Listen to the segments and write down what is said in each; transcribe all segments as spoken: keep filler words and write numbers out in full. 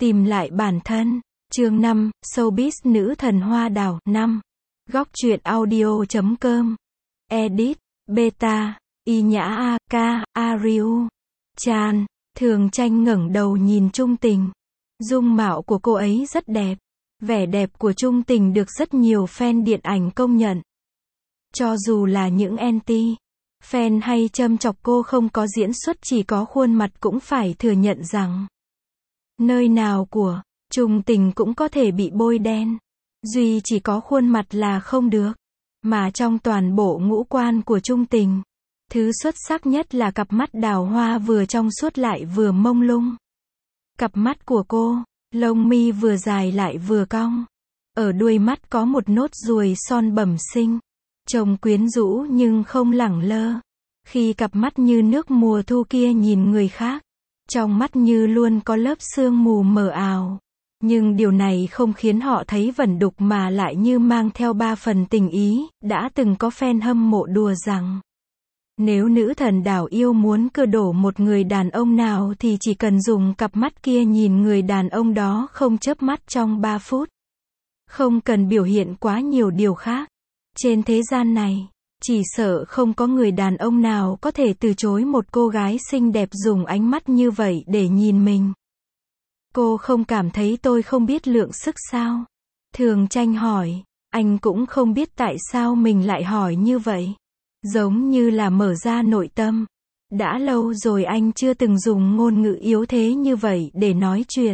Tìm lại bản thân. Chương năm, Showbiz nữ thần hoa đào. năm. Góc truyện audio chấm com. Edit, Beta, Y Nhã A, K, Ariu, Chan. Thường Tranh ngẩng đầu nhìn Trung Tình. Dung mạo của cô ấy rất đẹp. Vẻ đẹp của Trung Tình được rất nhiều fan điện ảnh công nhận. Cho dù là những anti fan hay châm chọc cô không có diễn xuất chỉ có khuôn mặt cũng phải thừa nhận rằng nơi nào của Trung Tình cũng có thể bị bôi đen. Duy chỉ có khuôn mặt là không được. Mà trong toàn bộ ngũ quan của Trung Tình, thứ xuất sắc nhất là cặp mắt đào hoa vừa trong suốt lại vừa mông lung. Cặp mắt của cô, lông mi vừa dài lại vừa cong. Ở đuôi mắt có một nốt ruồi son bẩm sinh. Trông quyến rũ nhưng không lẳng lơ. Khi cặp mắt như nước mùa thu kia nhìn người khác, trong mắt như luôn có lớp sương mù mờ ảo. Nhưng điều này không khiến họ thấy vẩn đục mà lại như mang theo ba phần tình ý. Đã từng có fan hâm mộ đùa rằng nếu nữ thần đảo yêu muốn cưa đổ một người đàn ông nào thì chỉ cần dùng cặp mắt kia nhìn người đàn ông đó không chớp mắt trong ba phút. Không cần biểu hiện quá nhiều điều khác. Trên thế gian này, chỉ sợ không có người đàn ông nào có thể từ chối một cô gái xinh đẹp dùng ánh mắt như vậy để nhìn mình. Cô không cảm thấy tôi không biết lượng sức sao? Thường Tranh hỏi. Anh cũng không biết tại sao mình lại hỏi như vậy. Giống như là mở ra nội tâm. Đã lâu rồi anh chưa từng dùng ngôn ngữ yếu thế như vậy để nói chuyện.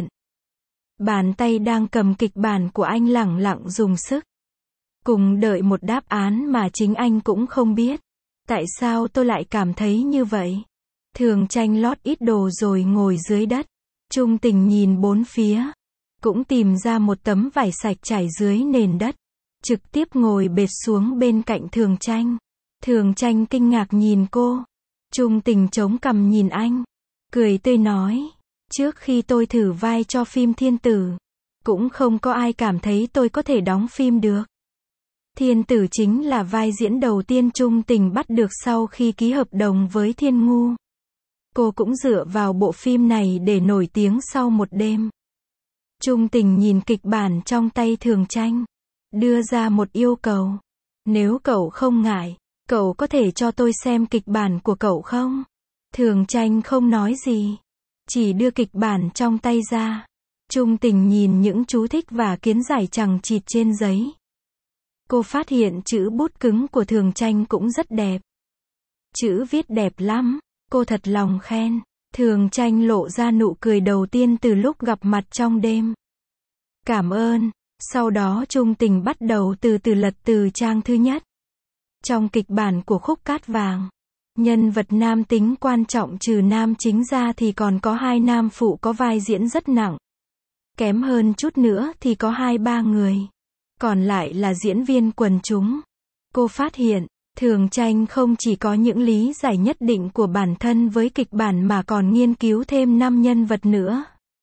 Bàn tay đang cầm kịch bản của anh lẳng lặng dùng sức. Cùng đợi một đáp án mà chính anh cũng không biết. Tại sao tôi lại cảm thấy như vậy? Thường Tranh lót ít đồ rồi ngồi dưới đất. Trung Tình nhìn bốn phía. Cũng tìm ra một tấm vải sạch trải dưới nền đất. Trực tiếp ngồi bệt xuống bên cạnh Thường Tranh. Thường Tranh kinh ngạc nhìn cô. Trung Tình chống cằm nhìn anh. Cười tươi nói. Trước khi tôi thử vai cho phim Thiên Tử, cũng không có ai cảm thấy tôi có thể đóng phim được. Thiên Tử chính là vai diễn đầu tiên Trung Tình bắt được sau khi ký hợp đồng với Thiên Ngu. Cô cũng dựa vào bộ phim này để nổi tiếng sau một đêm. Trung Tình nhìn kịch bản trong tay Thường Tranh. Đưa ra một yêu cầu. Nếu cậu không ngại, cậu có thể cho tôi xem kịch bản của cậu không? Thường Tranh không nói gì. Chỉ đưa kịch bản trong tay ra. Trung Tình nhìn những chú thích và kiến giải chằng chịt trên giấy. Cô phát hiện chữ bút cứng của Thường Tranh cũng rất đẹp. Chữ viết đẹp lắm. Cô thật lòng khen. Thường Tranh lộ ra nụ cười đầu tiên từ lúc gặp mặt trong đêm. Cảm ơn. Sau đó Trung Tình bắt đầu từ từ lật từ trang thứ nhất. Trong kịch bản của Khúc Cát Vàng, nhân vật nam tính quan trọng trừ nam chính ra thì còn có hai nam phụ có vai diễn rất nặng. Kém hơn chút nữa thì có hai ba người. Còn lại là diễn viên quần chúng. Cô phát hiện, Thường Tranh không chỉ có những lý giải nhất định của bản thân với kịch bản mà còn nghiên cứu thêm năm nhân vật nữa.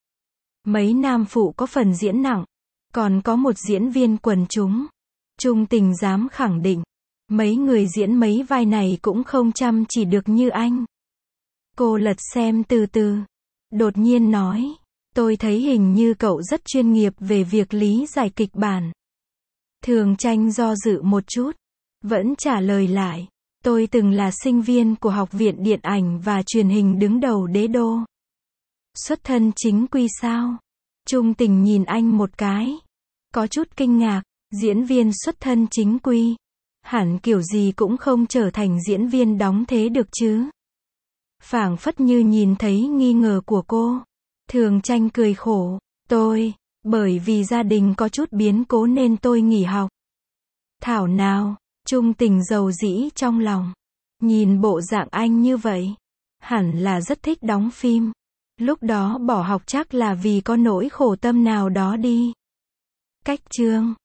Mấy nam phụ có phần diễn nặng. Còn có một diễn viên quần chúng. Trung Tình dám khẳng định. Mấy người diễn mấy vai này cũng không chăm chỉ được như anh. Cô lật xem từ từ. Đột nhiên nói. Tôi thấy hình như cậu rất chuyên nghiệp về việc lý giải kịch bản. Thường Tranh do dự một chút. Vẫn trả lời lại. Tôi từng là sinh viên của Học viện Điện ảnh và Truyền hình đứng đầu Đế Đô. Xuất thân chính quy sao? Trung Tình nhìn anh một cái. Có chút kinh ngạc. Diễn viên xuất thân chính quy. Hẳn kiểu gì cũng không trở thành diễn viên đóng thế được chứ. Phảng phất như nhìn thấy nghi ngờ của cô. Thường Tranh cười khổ. Tôi, bởi vì gia đình có chút biến cố nên tôi nghỉ học. Thảo nào, Trung Tình dầu dĩ trong lòng. Nhìn bộ dạng anh như vậy, hẳn là rất thích đóng phim. Lúc đó bỏ học chắc là vì có nỗi khổ tâm nào đó đi. Cách chương